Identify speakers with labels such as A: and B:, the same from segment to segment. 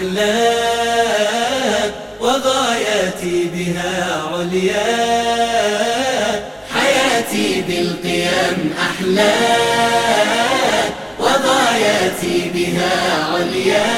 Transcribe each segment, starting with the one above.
A: أحلى وغاياتي بها عليا، حياتي بالقيم أحلى وغاياتي بها عليا،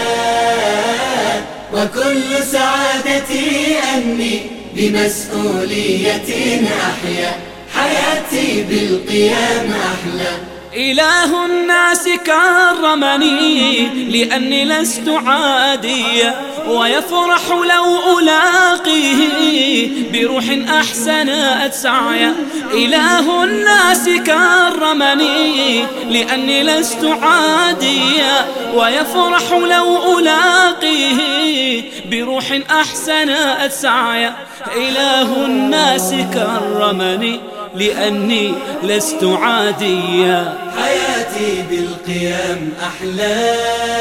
A: وكل سعادتي أني بمسؤولية أحيا، حياتي بالقيم أحلى.
B: إله الناس كرمني لأني لست عاديا، ويفرح لو ألاقيه بروح أحسنت سعيا. إله الناس كرمني لأني لست عاديا، ويفرح لو ألاقيه بروح أحسنت سعيا. إله الناس كرمني لأني لست عاديا،
A: حياتي بالقيم أحلى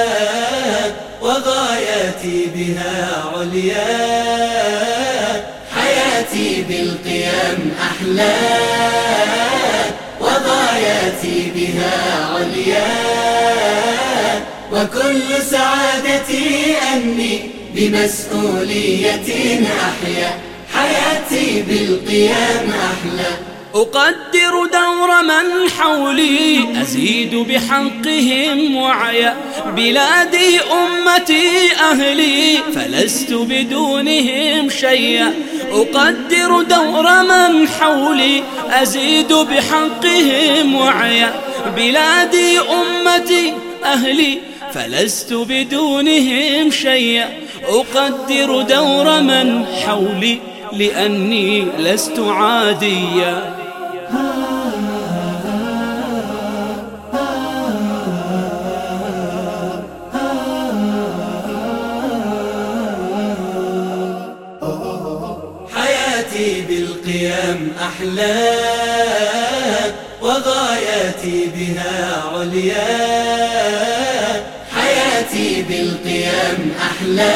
A: وغاياتي بها عليا، حياتي بالقيم أحلى وغاياتي بها عليا، وكل سعادتي أني بمسؤولية أحيا، حياتي بالقيم أحلى.
B: أقدر دور من حولي أزيد بحقهم وعيا، بلادي أمتي أهلي فلست بدونهم شيئا. أقدر دور من حولي أزيد بحقهم وعيا، بلادي أمتي أهلي فلست بدونهم شيئا. أقدر دور من حولي لأني لست عاديا.
A: حياتي بالقيم أحلى وغاياتي بها عليا، حياتي بالقيم أحلى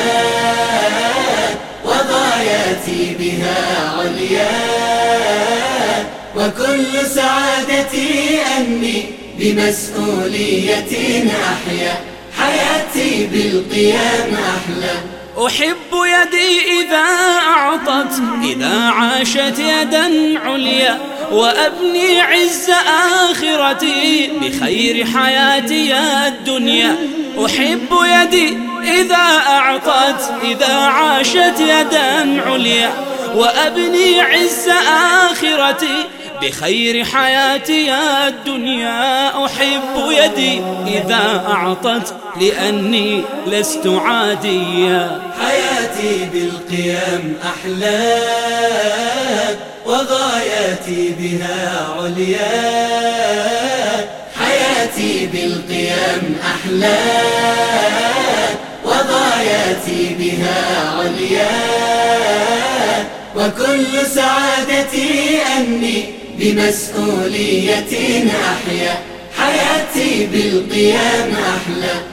A: وغاياتي بها عليا، وكل سعادتي أني بمسؤولية أحيا، حياتي بالقيم أحلى.
B: أحب يدي إذا أعطت، إذا عاشت يدا عليا، وأبني عز آخرتي بخير حياتي الدنيا. أحب يدي إذا أعطت، إذا عاشت يدا عليا، وأبني عز آخرتي بخير حياتي الدنيا. أحب يدي إذا أعطت لأني لست عاديا،
A: حياتي بالقيم أحلى وغاياتي بها عليا، حياتي بالقيم أحلى وغاياتي بها عليا، وكل سعادتي أني بمسؤولية أحيا، حياتي بالقيم أحلى.